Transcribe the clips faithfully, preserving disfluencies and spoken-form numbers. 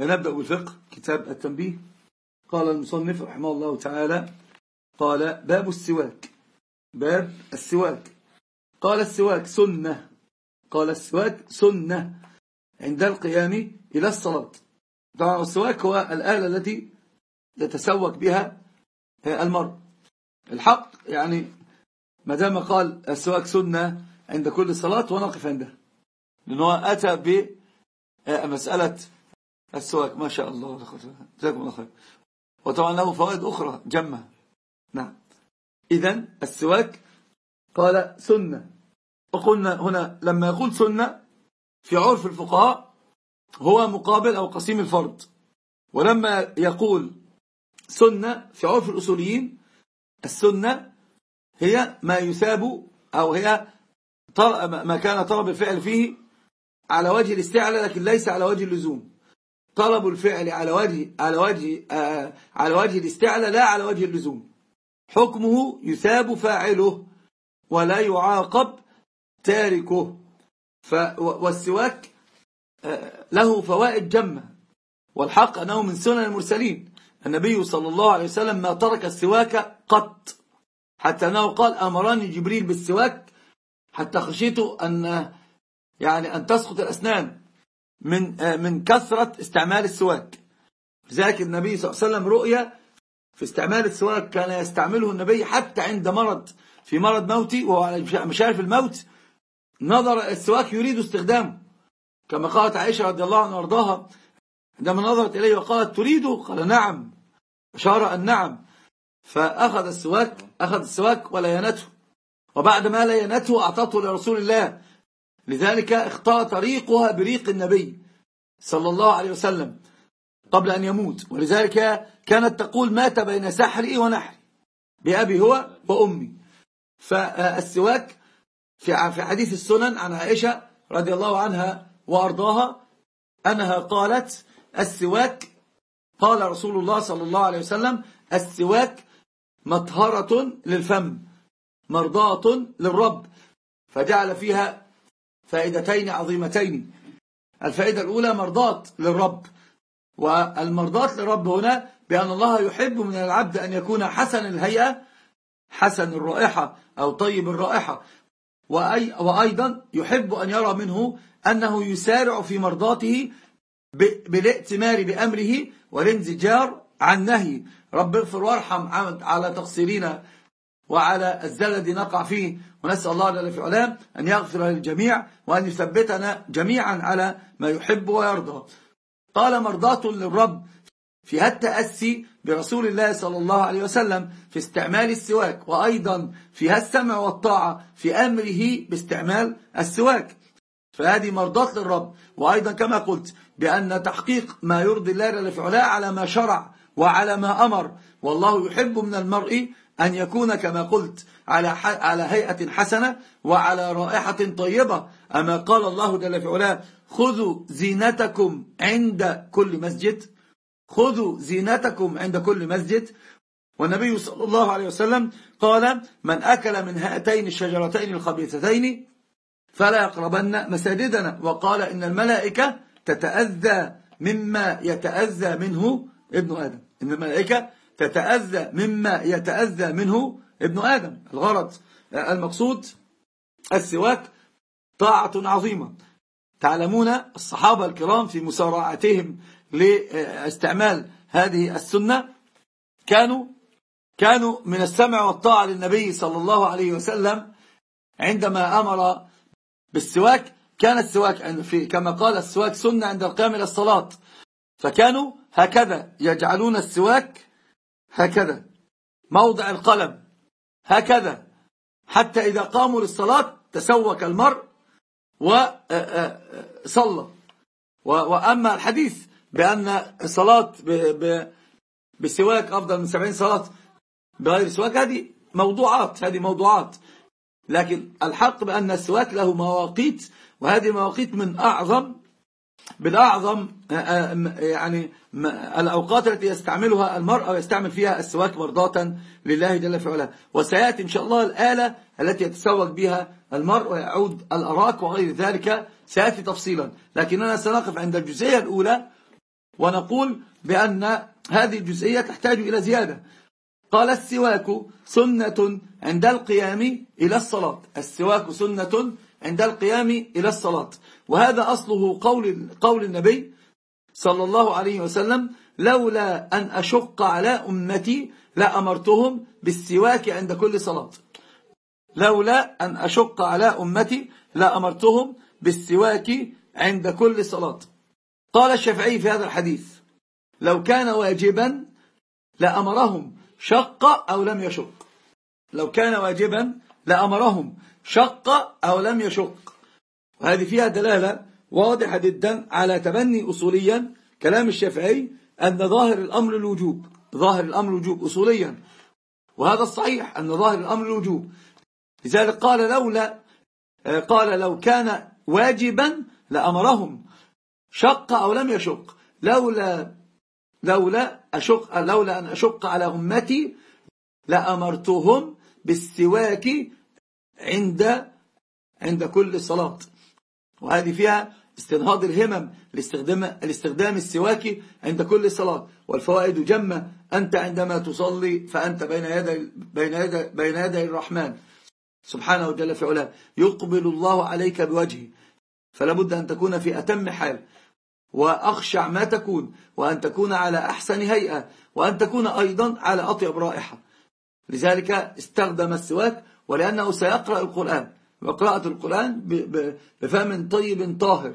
نبدأ بالفقه. كتاب التنبيه. قال المصنف رحمه الله تعالى قال باب السواك. باب السواك. قال السواك سنة. قال السواك سنة عند القيام إلى الصلاة. طبعا السواك هو الآلة التي يتسوك بها المرء. الحق يعني ما دام قال السواك سنة عند كل صلاة ونقف عندها، لأنه أتى بمسألة السواك. ما شاء الله، جزاكم الله خير. وطبعا له فوائد أخرى جمة. نعم. إذن السواك قال سنة. وقلنا هنا لما يقول سنة في عرف الفقهاء هو مقابل أو قسيم الفرض، ولما يقول سنة في عرف الأصوليين السنة هي ما يثاب أو هي ما كان طلب الفعل فيه على وجه الاستعلاء لكن ليس على وجه اللزوم. طلب الفعل على وجه على وجه آه على وجه الاستعلاء لا على وجه اللزوم. حكمه يثاب فاعله ولا يعاقب تاركه. والسواك آه له فوائد جمة، والحق أنه من سنن المرسلين. النبي صلى الله عليه وسلم ما ترك السواك قط، حتى أنه قال أمرني جبريل بالسواك حتى خشيت أن يعني أن تسقط الأسنان من من كثرة استعمال السواك. لذلك النبي صلى الله عليه وسلم رؤيا في استعمال السواك كان يستعمله النبي حتى عند مرض في مرض موتي وهو على مشارف الموت، نظر السواك يريد استخدامه، كما قالت عائشة رضي الله عنها وارضاها عندما نظرت إليه وقالت تريده؟ قال نعم، أشار أن نعم. فأخذ السواك أخذ السواك ولينته، وبعد ما لينته أعطته لرسول الله. لذلك اختار ريقها بريق النبي صلى الله عليه وسلم قبل أن يموت. ولذلك كانت تقول مات بين سحري ونحري بأبي هو وأمي. فالسواك في حديث السنن عن عائشة رضي الله عنها وأرضاها أنها قالت السواك قال رسول الله صلى الله عليه وسلم السواك مطهرة للفم مرضاة للرب، فجعل فيها فائدتين عظيمتين. الفائدة الأولى مرضاة للرب، والمرضاة للرب هنا بأن الله يحب من العبد أن يكون حسن الهيئة حسن الرائحة أو طيب الرائحة، وأيضا يحب أن يرى منه أنه يسارع في مرضاته بالائتمار بأمره والانزجار عن نهي. رب اغفر وارحم على تقصيرنا وعلى الزلد نقع فيه، ونسأل الله جل في علاه أن يغفر للجميع وأن يثبتنا جميعا على ما يحب ويرضى. قال مرضاة للرب فيها التأسي برسول الله صلى الله عليه وسلم في استعمال السواك، وأيضا فيها السمع والطاعة في أمره باستعمال السواك، فهذه مرضاة للرب. وأيضا كما قلت بأن تحقيق ما يرضي الله جل في علاه على ما شرع وعلى ما أمر، والله يحب من المرء أن يكون كما قلت على على هيئة حسنة وعلى رائحة طيبة. أما قال الله جل في علاه خذوا زينتكم عند كل مسجد، خذوا زينتكم عند كل مسجد. والنبي صلى الله عليه وسلم قال من أكل من هاتين الشجرتين الخبيثتين فلا يقربن مساجدنا، وقال إن الملائكة تتأذى مما يتأذى منه ابن آدم، إن الملائكة تتأذى مما يتأذى منه ابن آدم. الغرض المقصود السواك طاعة عظيمة. تعلمون الصحابة الكرام في مسارعتهم لاستعمال هذه السنة كانوا كانوا من السمع والطاعة للنبي صلى الله عليه وسلم. عندما أمر بالسواك كان السواك في كما قال السواك سنة عند القيام إلى الصلاة، فكانوا هكذا يجعلون السواك هكذا موضع القلم هكذا، حتى إذا قاموا للصلاة تسوك المرء وصلى. وأما الحديث بأن الصلاة بسواك أفضل من سبعين صلاة بغير سواك هذه موضوعات هذه موضوعات لكن الحق بأن السواك له مواقيت، وهذه المواقيت من أعظم بالأعظم يعني الأوقات التي يستعملها المرء أو يستعمل فيها السواك مرضاة لله جل في علاه. وسيأتي إن شاء الله الآلة التي يتسوق بها المرء ويعود الأراك وغير ذلك سيأتي تفصيلا، لكننا سنقف عند الجزئية الأولى ونقول بأن هذه الجزئية تحتاج إلى زيادة. قال السواك سنة عند القيام إلى الصلاة. السواك سنة عند القيام إلى الصلاة، وهذا أصله قول, قول النبي صلى الله عليه وسلم: لولا أن أشق على أمتي لأمرتهم بالسواك عند كل صلاة. لولا أن أشق على أمتي لأمرتهم بالسواك عند كل صلاة. قال الشافعي في هذا الحديث: لو كان واجبا لأمرهم شق أو لم يشق. لو كان واجبا لأمرهم شق أو لم يشق. وهذه فيها دلالة واضحة جدا على تبني أصوليا كلام الشافعي أن ظاهر الأمر الوجوب. ظاهر الأمر الوجوب أصوليا، وهذا الصحيح أن ظاهر الأمر الوجوب. لذلك قال لولا قال لو كان واجبا لأمرهم شق أو لم يشق. لولا لولا أشق لولا أن أشق على أمتي لأمرتهم بالسواك عند عند كل صلاة. وهذه فيها استنهاض الهمم لاستخدام الاستخدام السواك عند كل صلاة. والفوائد جمة. أنت عندما تصلي فأنت بين يدي بين يدي بين يدي الرحمن سبحانه جل في علاه، يقبل الله عليك بوجهه، فلا بد أن تكون في أتم حال وأخشع ما تكون، وأن تكون على أحسن هيئة، وأن تكون أيضا على أطيب رائحة. لذلك استخدم السواك، ولأنه سيقرأ القرآن، وقراءة القرآن بفم طيب طاهر.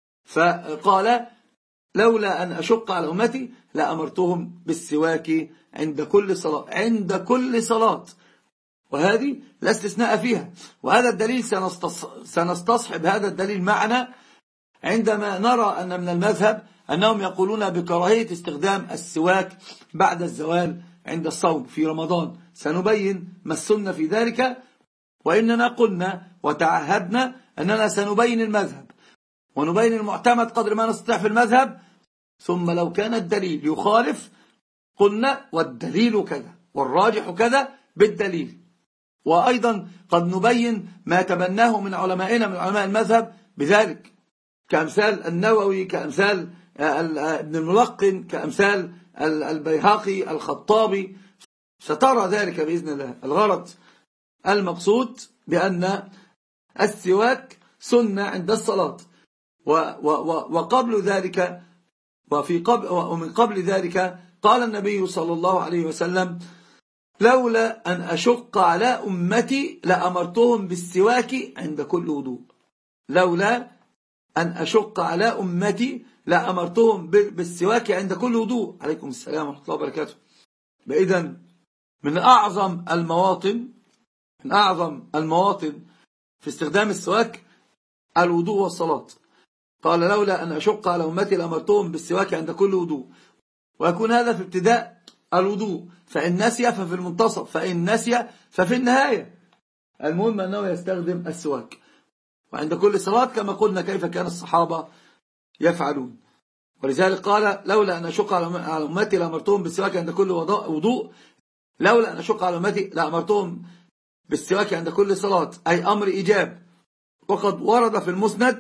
فقال لولا أن أشق على أمتي لأمرتهم بالسواك عند كل صلاة. عند كل صلاة، وهذه لا استثناء فيها. وهذا الدليل سنستصحب هذا الدليل معنا عندما نرى أن من المذهب أنهم يقولون بكراهية استخدام السواك بعد الزوال عند الصوم في رمضان. سنبين ما السنة في ذلك، وإننا قلنا وتعهدنا أننا سنبين المذهب ونبين المعتمد قدر ما نستطيع في المذهب، ثم لو كان الدليل يخالف قلنا والدليل كذا والراجح كذا بالدليل. وأيضا قد نبين ما تبناه من علمائنا من علماء المذهب بذلك، كأمثال النووي، كأمثال ابن الملقن، كأمثال البيهقي، الخطابي. سترى ذلك بإذن الله. الغرض المقصود بأن السواك سنة عند الصلاة. وقبل ذلك وفي قبل ومن قبل ذلك قال النبي صلى الله عليه وسلم: لولا أن أشق على أمتي لأمرتهم بالسواك عند كل وضوء. لولا أن أشق على أمتي لأمرتهم بالسواك عند كل وضوء. عليكم السلام ورحمة الله وبركاته. إذن من أعظم المواطن من أعظم المواطن في استخدام السواك الوضوء والصلاة. قال: لولا أن أشق على أمتي لأمرتهم بالسواك عند كل وضوء. ويكون هذا في ابتداء الوضوء، فإن نسي ففي المنتصف، فإن نسي ففي النهاية. المهم أنه يستخدم السواك. وعند كل صلاة كما قلنا كيف كان الصحابة يفعلون. ولذلك قال: لولا أن أشق على أمتي لأمرتهم بالسواك عند كل وضوء. لولا أن أشق على أمتي لأمرتهم بالسواك عند كل صلاة، أي أمر إيجاب. وقد ورد في المسند: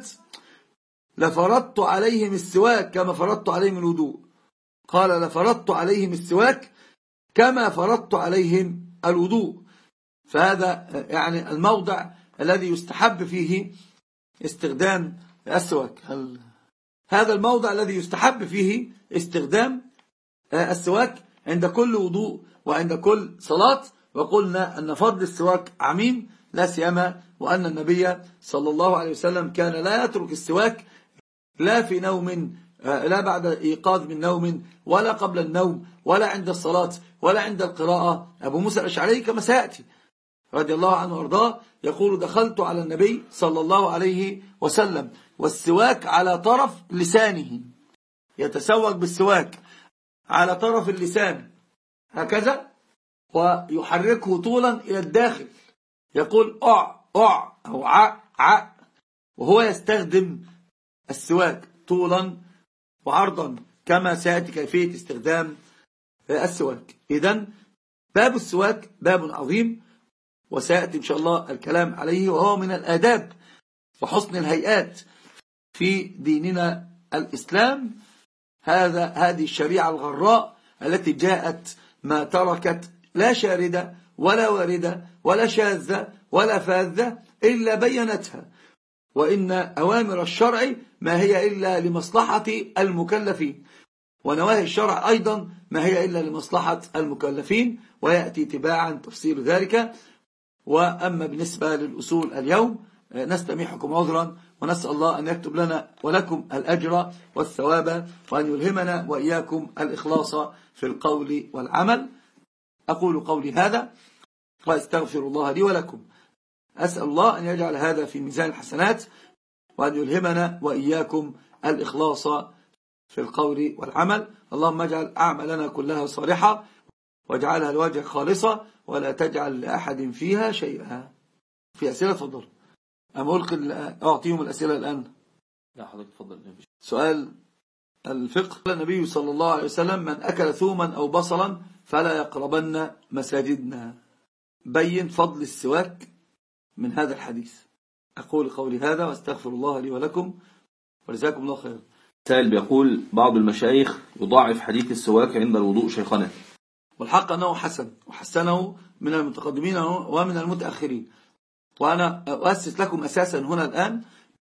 لفرضت عليهم السواك كما فرضت عليهم الوضوء. قال: لفرضت عليهم السواك كما فرضت عليهم الوضوء. فهذا يعني الموضع الذي يستحب فيه استخدام السواك. هذا الموضع الذي يستحب فيه استخدام السواك عند كل وضوء وعند كل صلاة. وقلنا أن فضل السواك عميم، لا سيما وأن النبي صلى الله عليه وسلم كان لا يترك السواك لا في نوم، لا بعد إيقاظ من نوم، ولا قبل النوم، ولا عند الصلاة، ولا عند القراءة. أبو موسى الأشعري كما سيأتي رضي الله عنه وارضاه يقول: دخلت على النبي صلى الله عليه وسلم والسواك على طرف لسانه، يتسوق بالسواك على طرف اللسان هكذا، ويحركه طولا إلى الداخل، يقول أع أع أو ع ع، وهو يستخدم السواك طولا وعرضا كما سيأتي كيفية استخدام السواك. إذن باب السواك باب عظيم، وسيأتي إن شاء الله الكلام عليه، وهو من الآداب وحسن الهيئات في ديننا الإسلام. هذا هذه الشريعة الغراء التي جاءت ما تركت لا شاردة ولا واردة ولا شاذة ولا فاذة إلا بينتها. وإن أوامر الشرع ما هي إلا لمصلحة المكلفين، ونواهي الشرع أيضا ما هي إلا لمصلحة المكلفين، ويأتي تباعا تفسير ذلك. وأما بالنسبة للأصول اليوم نستميحكم عذرا، ونسأل الله أن يكتب لنا ولكم الأجر والثواب، وأن يلهمنا وإياكم الإخلاص في القول والعمل. أقول قولي هذا وأستغفر الله لي ولكم. أسأل الله أن يجعل هذا في ميزان الحسنات، وأن يلهمنا وإياكم الإخلاص في القول والعمل. اللهم اجعل أعمالنا كلها صالحة، واجعلها لوجهك خالصة، ولا تجعل لأحد فيها شيئا. في أسئلة تفضل. أم ألقي أعطيهم الأسئلة الآن؟ لا حضرتك تفضل. سؤال الفقه. النبي صلى الله عليه وسلم: من أكل ثوما أو بصلا فلا يقربن مساجدنا. بين فضل السواك من هذا الحديث. أقول قولي هذا وأستغفر الله لي ولكم، وجزاكم الله خيرا. سائل بيقول: بعض المشايخ يضاعف حديث السواك عند الوضوء شيخنا. والحق أنه حسن، وحسنه من المتقدمين ومن المتأخرين. وأنا أؤسس لكم أساسا هنا الآن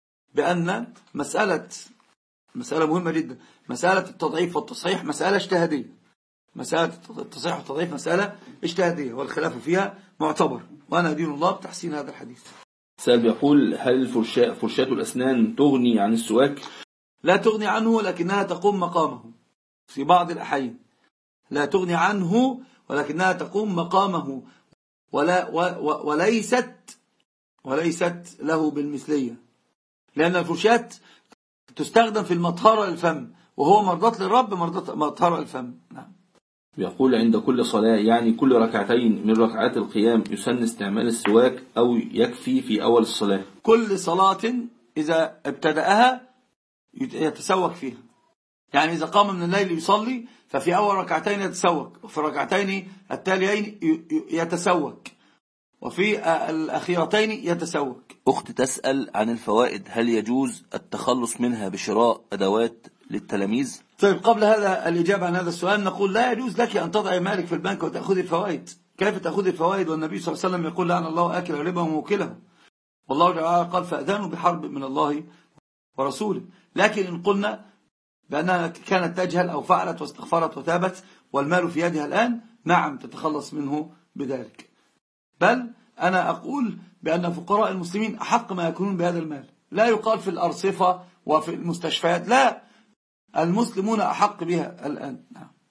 بأن مسألة مسألة مهمة جدا، مسألة التضعيف والتصحيح مسألة اجتهادية. مسألة التصحيح والتضعيف مسألة اجتهادية، والخلاف فيها معتبر، وأنا أدين الله بتحسين هذا الحديث. سائل بيقول: هل الفرشاة فرشاة الأسنان تغني عن السواك؟ لا تغني عنه، لكنها تقوم مقامه في بعض الأحيان. لا تغني عنه ولكنها تقوم مقامه، ولا و و وليست وليست له بالمثلية، لأن الفرشاة تستخدم في المطهرة للفم، وهو مرضات للرب مطهرة للفم. نعم. يقول: عند كل صلاة، يعني كل ركعتين من ركعات القيام، يسن استعمال السواك أو يكفي في أول الصلاة؟ كل صلاة إذا ابتدأها يتسوك فيها. يعني إذا قام من الليل يصلي ففي أول ركعتين يتسوك، وفي الركعتين التاليين يتسوك، وفي الأخيرتين يتسوك. أخت تسأل عن الفوائد: هل يجوز التخلص منها بشراء أدوات للتلاميذ؟ طيب، قبل هذا الإجابة عن هذا السؤال نقول: لا يجوز لك أن تضع مالك في البنك وتأخذ الفوائد. كيف تأخذ الفوائد والنبي صلى الله عليه وسلم يقول: لعن الله آكل الربا وموكله، والله تعالى قال: فأذانوا بحرب من الله ورسوله. لكن إن قلنا بأنها كانت تجهل أو فعلت واستغفرت وتابت والمال في يدها الآن، نعم تتخلص منه بذلك. بل أنا أقول بأن فقراء المسلمين أحق ما يكونون بهذا المال. لا يقال في الأرصفة وفي المستشفيات، لا، المسلمون أحق بها الآن. نعم.